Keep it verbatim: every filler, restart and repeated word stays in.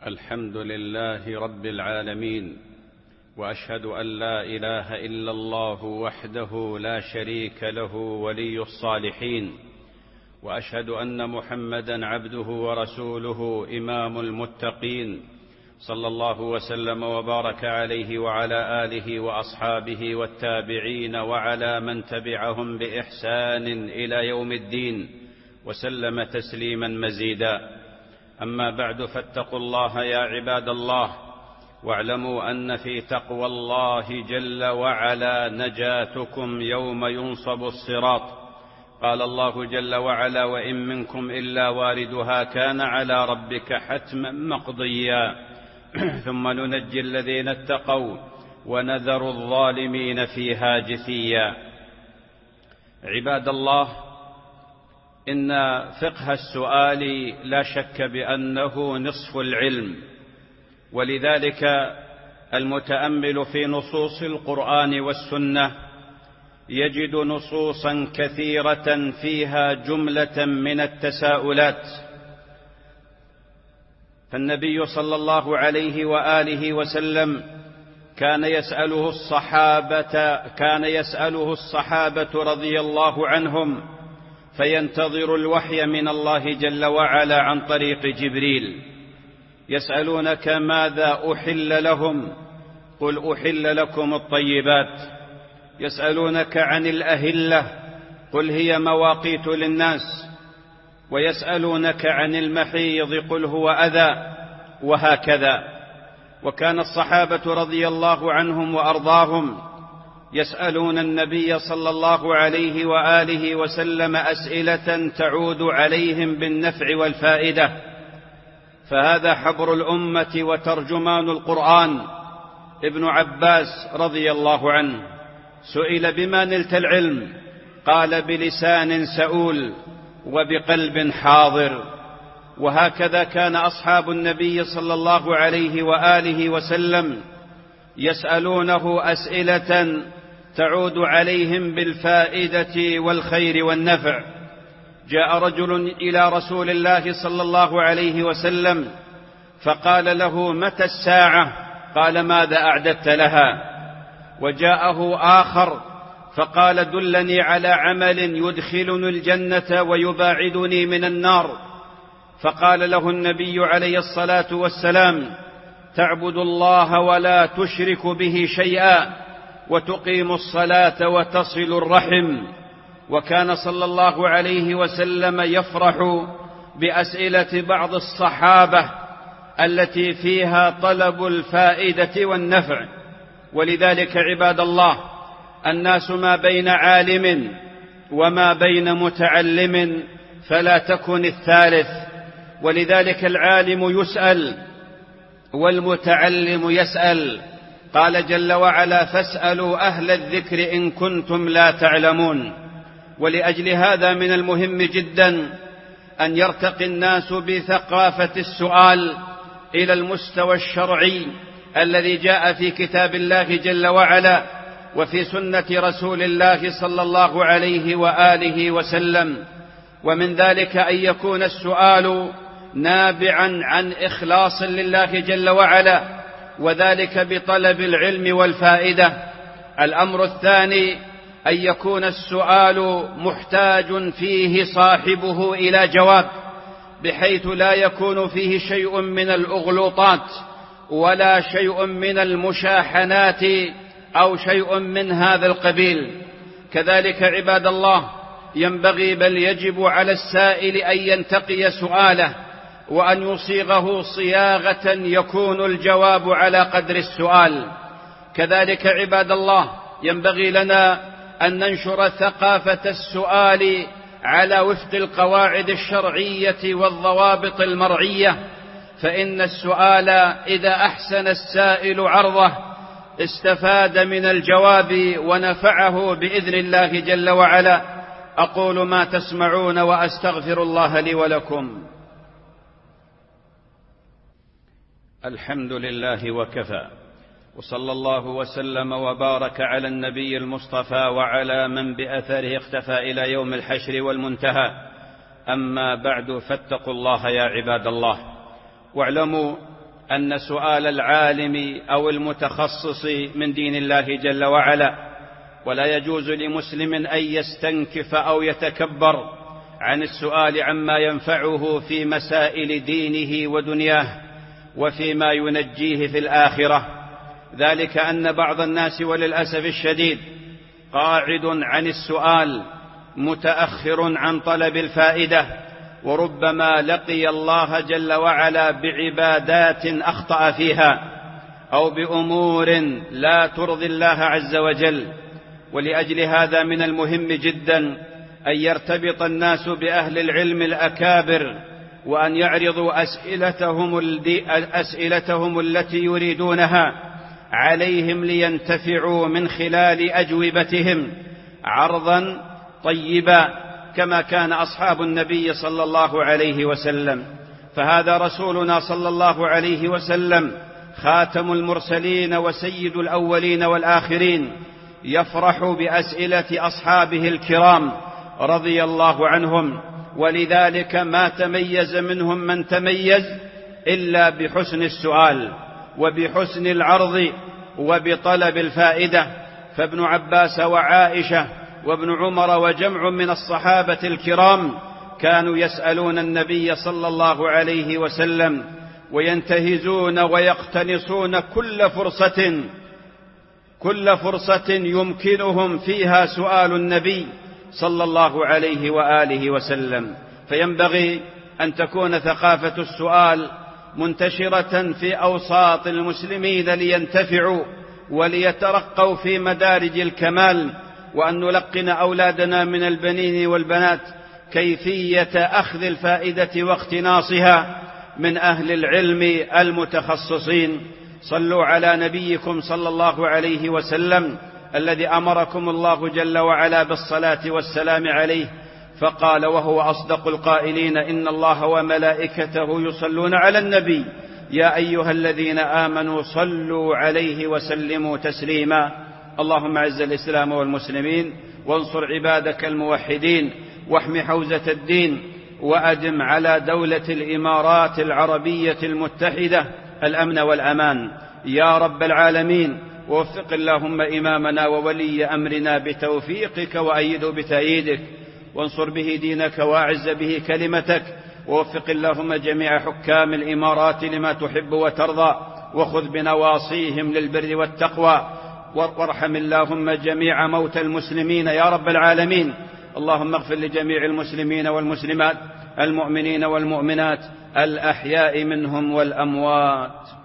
الحمد لله رب العالمين، وأشهد أن لا إله إلا الله وحده لا شريك له ولي الصالحين، وأشهد أن محمدًا عبده ورسوله إمام المتقين، صلى الله وسلم وبارك عليه وعلى آله وأصحابه والتابعين وعلى من تبعهم بإحسان إلى يوم الدين، وسلم تسليمًا مزيدًا. أما بعد، فاتقوا الله يا عباد الله، واعلموا أن في تقوى الله جل وعلا نجاتكم يوم ينصب الصراط. قال الله جل وعلا: وإن منكم إلا واردها كان على ربك حتما مقضيا ثم ننجي الذين اتقوا ونذر الظالمين فيها جثيا. عباد الله، إن فقه السؤال لا شك بأنه نصف العلم، ولذلك المتأمل في نصوص القرآن والسنة يجد نصوصا كثيرة فيها جملة من التساؤلات. فالنبي صلى الله عليه وآله وسلم كان يسأله الصحابة كان يسأله الصحابة رضي الله عنهم، فينتظر الوحي من الله جل وعلا عن طريق جبريل. يسألونك ماذا أحل لهم؟ قل أحل لكم الطيبات. يسألونك عن الأهلة، قل هي مواقيت للناس. ويسألونك عن المحيض، قل هو أذى، وهكذا. وكان الصحابة رضي الله عنهم وأرضاهم يسألون النبي صلى الله عليه وآله وسلم أسئلة تعود عليهم بالنفع والفائدة. فهذا حبر الأمة وترجمان القرآن ابن عباس رضي الله عنه سئل: بما نلت العلم؟ قال: بلسان سؤول وبقلب حاضر. وهكذا كان أصحاب النبي صلى الله عليه وآله وسلم يسألونه أسئلة تعود عليهم بالفائدة والخير والنفع. جاء رجل إلى رسول الله صلى الله عليه وسلم فقال له: متى الساعة؟ قال: ماذا أعددت لها؟ وجاءه آخر فقال: دلني على عمل يدخلني الجنة ويباعدني من النار. فقال له النبي عليه الصلاة والسلام: تعبد الله ولا تشرك به شيئا، وتقيم الصلاة وتصل الرحم. وكان صلى الله عليه وسلم يفرح بأسئلة بعض الصحابة التي فيها طلب الفائدة والنفع. ولذلك عباد الله، الناس ما بين عالم وما بين متعلم، فلا تكن الثالث. ولذلك العالم يسأل والمتعلم يسأل. قال جل وعلا: فاسألوا أهل الذكر إن كنتم لا تعلمون. ولأجل هذا من المهم جدا أن يرتقي الناس بثقافة السؤال إلى المستوى الشرعي الذي جاء في كتاب الله جل وعلا وفي سنة رسول الله صلى الله عليه وآله وسلم. ومن ذلك أن يكون السؤال نابعا عن إخلاص لله جل وعلا، وذلك بطلب العلم والفائدة. الأمر الثاني أن يكون السؤال محتاج فيه صاحبه إلى جواب، بحيث لا يكون فيه شيء من الأغلوطات ولا شيء من المشاحنات أو شيء من هذا القبيل. كذلك عباد الله، ينبغي بل يجب على السائل أن ينتقي سؤاله وأن يصيغه صياغة يكون الجواب على قدر السؤال. كذلك عباد الله، ينبغي لنا أن ننشر ثقافة السؤال على وفق القواعد الشرعية والضوابط المرعية. فإن السؤال إذا أحسن السائل عرضه استفاد من الجواب ونفعه بإذن الله جل وعلا. أقول ما تسمعون وأستغفر الله لي ولكم. الحمد لله وكفى، وصلى الله وسلم وبارك على النبي المصطفى وعلى من بأثره اختفى إلى يوم الحشر والمنتهى. أما بعد، فاتقوا الله يا عباد الله، واعلموا أن سؤال العالم أو المتخصص من دين الله جل وعلا، ولا يجوز لمسلم أن يستنكف أو يتكبر عن السؤال عما ينفعه في مسائل دينه ودنياه وفيما ينجيه في الآخرة. ذلك أن بعض الناس وللأسف الشديد قاعد عن السؤال، متأخر عن طلب الفائدة، وربما لقي الله جل وعلا بعبادات أخطأ فيها أو بأمور لا ترضي الله عز وجل. ولأجل هذا من المهم جدا أن يرتبط الناس بأهل العلم الأكابر، وأن يعرضوا أسئلتهم, أسئلتهم التي يريدونها عليهم لينتفعوا من خلال أجوبتهم عرضا طيبا، كما كان أصحاب النبي صلى الله عليه وسلم. فهذا رسولنا صلى الله عليه وسلم خاتم المرسلين وسيد الأولين والآخرين، يفرح بأسئلة أصحابه الكرام رضي الله عنهم، ولذلك ما تميز منهم من تميز إلا بحسن السؤال وبحسن العرض وبطلب الفائدة. فابن عباس وعائشة وابن عمر وجمع من الصحابة الكرام كانوا يسألون النبي صلى الله عليه وسلم، وينتهزون ويقتنصون كل فرصة كل فرصة يمكنهم فيها سؤال النبي صلى الله عليه وآله وسلم. فينبغي أن تكون ثقافة السؤال منتشرة في أوساط المسلمين لينتفعوا وليترقوا في مدارج الكمال، وأن نلقن أولادنا من البنين والبنات كيفية أخذ الفائدة واقتناصها من أهل العلم المتخصصين. صلوا على نبيكم صلى الله عليه وسلم الذي أمركم الله جل وعلا بالصلاة والسلام عليه، فقال وهو أصدق القائلين: إن الله وملائكته يصلون على النبي يا أيها الذين آمنوا صلوا عليه وسلموا تسليما. اللهم اعز الإسلام والمسلمين، وانصر عبادك الموحدين، واحم حوزة الدين، وأدم على دولة الإمارات العربية المتحدة الأمن والأمان يا رب العالمين. ووفق اللهم إمامنا وولي أمرنا بتوفيقك، وأيده بتأييدك، وانصر به دينك، وأعز به كلمتك. ووفق اللهم جميع حكام الإمارات لما تحب وترضى، وخذ بنواصيهم للبر والتقوى، وارحم اللهم جميع موتى المسلمين يا رب العالمين. اللهم اغفر لجميع المسلمين والمسلمات، المؤمنين والمؤمنات، الأحياء منهم والأموات.